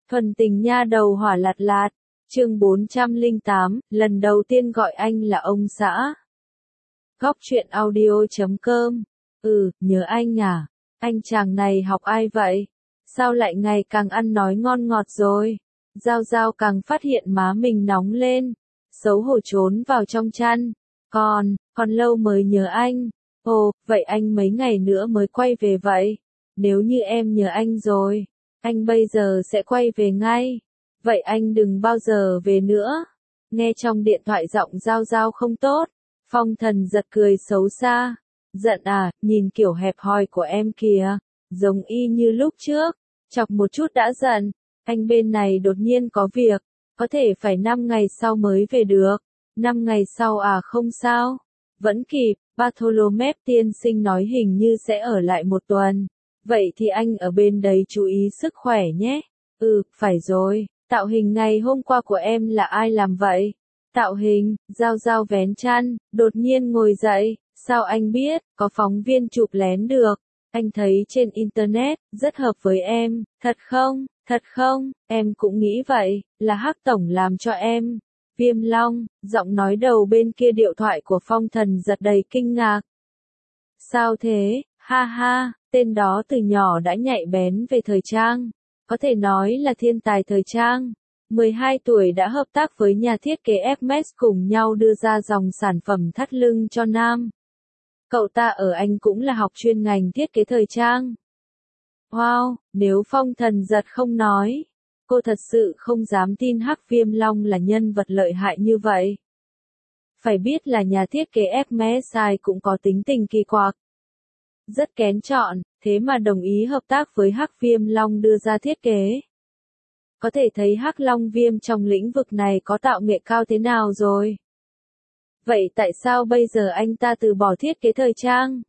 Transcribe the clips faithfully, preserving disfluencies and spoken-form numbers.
Thuần tình nha đầu hỏa lạt lạt, chương bốn trăm lẻ tám, lần đầu tiên gọi anh là ông xã. Góc truyện audio chấm com. Ừ, nhớ anh à? Anh chàng này học ai vậy? Sao lại ngày càng ăn nói ngon ngọt rồi? Giao Giao càng phát hiện má mình nóng lên, xấu hổ trốn vào trong chăn. Còn, còn lâu mới nhớ anh. Ồ, vậy anh mấy ngày nữa mới quay về vậy? Nếu như em nhớ anh rồi, anh bây giờ sẽ quay về ngay. Vậy anh đừng bao giờ về nữa. Nghe trong điện thoại giọng Giao Giao không tốt, Phong Thần giật cười xấu xa. Giận à, nhìn kiểu hẹp hòi của em kìa, giống y như lúc trước, chọc một chút đã giận. Anh bên này đột nhiên có việc, có thể phải năm ngày sau mới về được. Năm ngày sau à? Không sao, vẫn kịp. Bartholomew tiên sinh nói hình như sẽ ở lại một tuần. Vậy thì anh ở bên đấy chú ý sức khỏe nhé. Ừ, phải rồi. Tạo hình ngày hôm qua của em là ai làm vậy? Tạo hình, Giao Giao vén chăn, đột nhiên ngồi dậy. Sao anh biết? Có phóng viên chụp lén được. Anh thấy trên internet, rất hợp với em. Thật không? Thật không? Em cũng nghĩ vậy, là Hắc tổng làm cho em. Viêm Long, giọng nói đầu bên kia điện thoại của Phong Thần giật đầy kinh ngạc. Sao thế? Ha ha, tên đó từ nhỏ đã nhạy bén về thời trang. Có thể nói là thiên tài thời trang. mười hai tuổi đã hợp tác với nhà thiết kế Hermes cùng nhau đưa ra dòng sản phẩm thắt lưng cho nam. Cậu ta ở Anh cũng là học chuyên ngành thiết kế thời trang. Wow, nếu Phong Thần giật không nói, cô thật sự không dám tin Hắc Viêm Long là nhân vật lợi hại như vậy. Phải biết là nhà thiết kế Hermes cũng có tính tình kỳ quặc, rất kén chọn, thế mà đồng ý hợp tác với Hắc Viêm Long đưa ra thiết kế. Có thể thấy Hắc Long Viêm trong lĩnh vực này có tạo nghệ cao thế nào rồi. Vậy tại sao bây giờ anh ta từ bỏ thiết kế thời trang?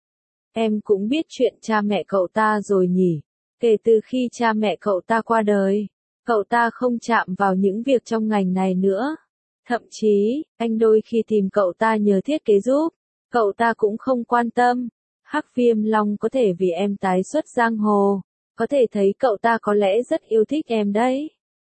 Em cũng biết chuyện cha mẹ cậu ta rồi nhỉ. Kể từ khi cha mẹ cậu ta qua đời, cậu ta không chạm vào những việc trong ngành này nữa. Thậm chí, anh đôi khi tìm cậu ta nhờ thiết kế giúp, cậu ta cũng không quan tâm. Hắc Viêm Long có thể vì em tái xuất giang hồ, có thể thấy cậu ta có lẽ rất yêu thích em đấy.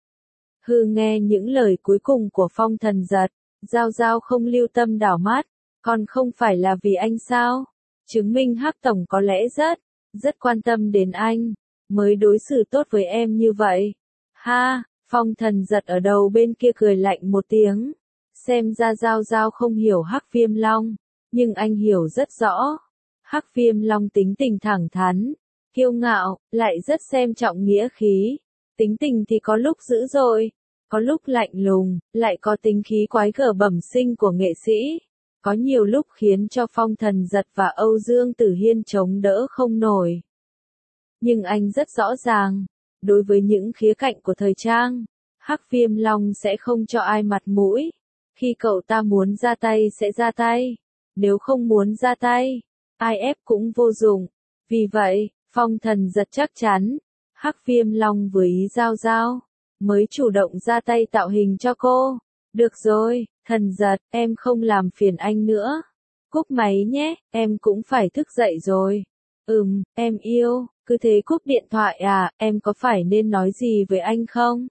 Hừ, nghe những lời cuối cùng của Phong Thần giật, Giao Giao không lưu tâm đảo mắt, còn không phải là vì anh sao? Chứng minh Hắc tổng có lẽ rất, rất quan tâm đến anh, mới đối xử tốt với em như vậy. Ha, Phong Thần giật ở đầu bên kia cười lạnh một tiếng. Xem ra Giao Giao không hiểu Hắc Viêm Long, nhưng anh hiểu rất rõ. Hắc Viêm Long tính tình thẳng thắn, kiêu ngạo, lại rất xem trọng nghĩa khí. Tính tình thì có lúc dữ dội, có lúc lạnh lùng, lại có tính khí quái gở bẩm sinh của nghệ sĩ. Có nhiều lúc khiến cho Phong Thần giật và Âu Dương Tử Hiên chống đỡ không nổi. Nhưng anh rất rõ ràng, đối với những khía cạnh của thời trang, Hắc Viêm Long sẽ không cho ai mặt mũi. Khi cậu ta muốn ra tay sẽ ra tay, nếu không muốn ra tay, ai ép cũng vô dụng. Vì vậy, Phong Thần giật chắc chắn, Hắc Viêm Long với ý Giao Giao, mới chủ động ra tay tạo hình cho cô. Được rồi, Thần giật, em không làm phiền anh nữa. Cúp máy nhé, em cũng phải thức dậy rồi. Ừm, em yêu, cứ thế cúp điện thoại à, em có phải nên nói gì với anh không?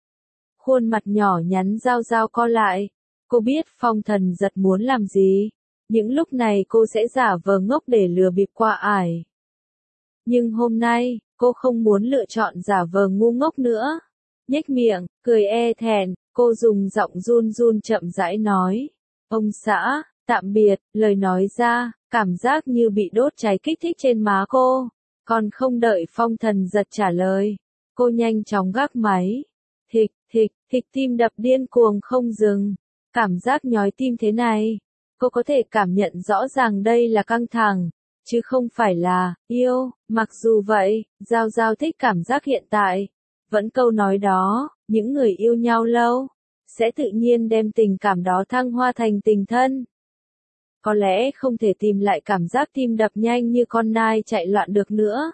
Khuôn mặt nhỏ nhắn Giao Giao co lại. Cô biết Phong Thần giật muốn làm gì. Những lúc này cô sẽ giả vờ ngốc để lừa bịp qua ải. Nhưng hôm nay, cô không muốn lựa chọn giả vờ ngu ngốc nữa. Nhếch miệng, cười e thẹn, cô dùng giọng run run chậm rãi nói. Ông xã, tạm biệt, lời nói ra, cảm giác như bị đốt cháy kích thích trên má cô. Còn không đợi Phong Thần giật trả lời, cô nhanh chóng gác máy. Thịch, thịch, thịch tim đập điên cuồng không dừng. Cảm giác nhói tim thế này, cô có thể cảm nhận rõ ràng đây là căng thẳng, chứ không phải là yêu. Mặc dù vậy, Giao Giao thích cảm giác hiện tại. Vẫn câu nói đó, những người yêu nhau lâu, sẽ tự nhiên đem tình cảm đó thăng hoa thành tình thân. Có lẽ không thể tìm lại cảm giác tim đập nhanh như con nai chạy loạn được nữa.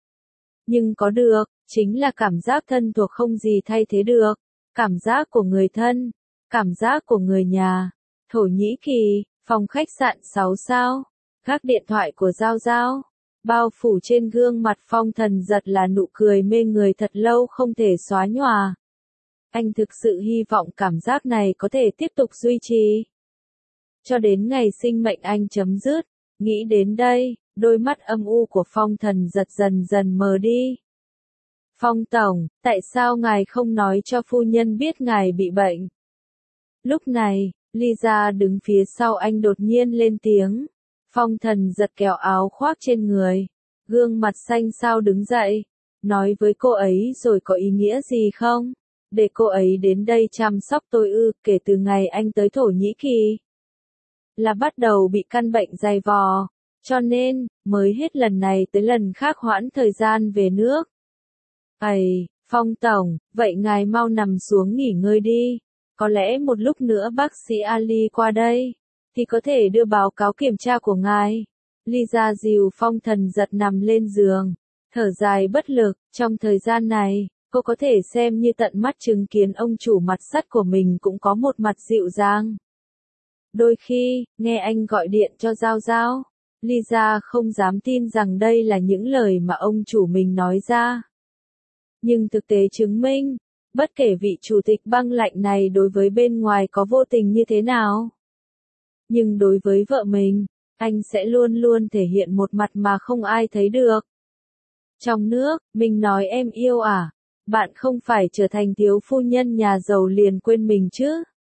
Nhưng có được, chính là cảm giác thân thuộc không gì thay thế được. Cảm giác của người thân, cảm giác của người nhà. Thổ Nhĩ Kỳ, phòng khách sạn sáu sao, gác điện thoại của Giao Giao. Bao phủ trên gương mặt Phong Thần Giật là nụ cười mê người thật lâu không thể xóa nhòa. Anh thực sự hy vọng cảm giác này có thể tiếp tục duy trì cho đến ngày sinh mệnh anh chấm dứt. Nghĩ đến đây, đôi mắt âm u của Phong Thần Giật dần dần mờ đi. Phong Tổng, tại sao ngài không nói cho phu nhân biết ngài bị bệnh? Lúc này, Lisa đứng phía sau anh đột nhiên lên tiếng. Phong Thần Giật kéo áo khoác trên người, gương mặt xanh xao đứng dậy, nói với cô ấy rồi có ý nghĩa gì không? Để cô ấy đến đây chăm sóc tôi ư? Kể từ ngày anh tới Thổ Nhĩ Kỳ là bắt đầu bị căn bệnh dày vò, cho nên mới hết lần này tới lần khác hoãn thời gian về nước. Ây, Phong Tổng, vậy ngài mau nằm xuống nghỉ ngơi đi. Có lẽ một lúc nữa bác sĩ Ali qua đây thì có thể đưa báo cáo kiểm tra của ngài. Lisa dìu Phong Thần Giật nằm lên giường, thở dài bất lực. Trong thời gian này, cô có thể xem như tận mắt chứng kiến ông chủ mặt sắt của mình cũng có một mặt dịu dàng. Đôi khi, nghe anh gọi điện cho Giao Giao, Lisa không dám tin rằng đây là những lời mà ông chủ mình nói ra. Nhưng thực tế chứng minh, bất kể vị chủ tịch băng lạnh này đối với bên ngoài có vô tình như thế nào, nhưng đối với vợ mình, anh sẽ luôn luôn thể hiện một mặt mà không ai thấy được. Trong nước, mình nói em yêu à? Bạn không phải trở thành thiếu phu nhân nhà giàu liền quên mình chứ?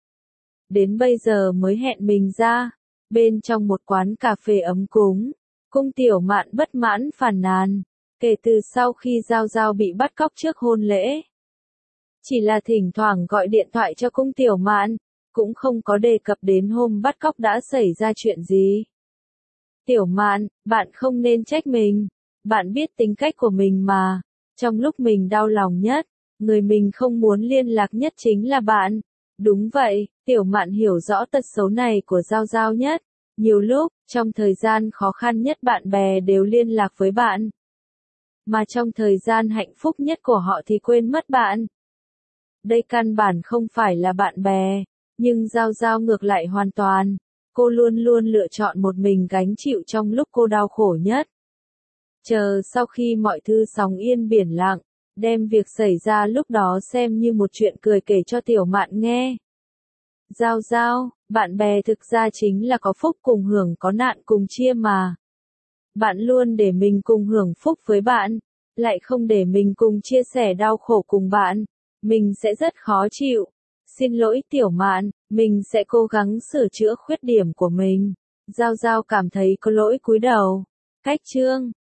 Đến bây giờ mới hẹn mình ra, bên trong một quán cà phê ấm cúng, Cung Tiểu Mạn bất mãn phàn nàn, kể từ sau khi Giao Giao bị bắt cóc trước hôn lễ. Chỉ là thỉnh thoảng gọi điện thoại cho Cung Tiểu Mạn, cũng không có đề cập đến hôm bắt cóc đã xảy ra chuyện gì. Tiểu Mạn, bạn không nên trách mình, bạn biết tính cách của mình mà, trong lúc mình đau lòng nhất, người mình không muốn liên lạc nhất chính là bạn. Đúng vậy, Tiểu Mạn hiểu rõ tật xấu này của Giao Giao nhất. Nhiều lúc, trong thời gian khó khăn nhất bạn bè đều liên lạc với bạn. Mà trong thời gian hạnh phúc nhất của họ thì quên mất bạn. Đây căn bản không phải là bạn bè, nhưng Giao Giao ngược lại hoàn toàn. Cô luôn luôn lựa chọn một mình gánh chịu trong lúc cô đau khổ nhất. Chờ sau khi mọi thứ sóng yên biển lặng, đem việc xảy ra lúc đó xem như một chuyện cười kể cho Tiểu Mạn nghe. Giao Giao, bạn bè thực ra chính là có phúc cùng hưởng có nạn cùng chia mà. Bạn luôn để mình cùng hưởng phúc với bạn, lại không để mình cùng chia sẻ đau khổ cùng bạn, mình sẽ rất khó chịu. Xin lỗi Tiểu Mạn, mình sẽ cố gắng sửa chữa khuyết điểm của mình. Giao Giao cảm thấy có lỗi cúi đầu. Cách chương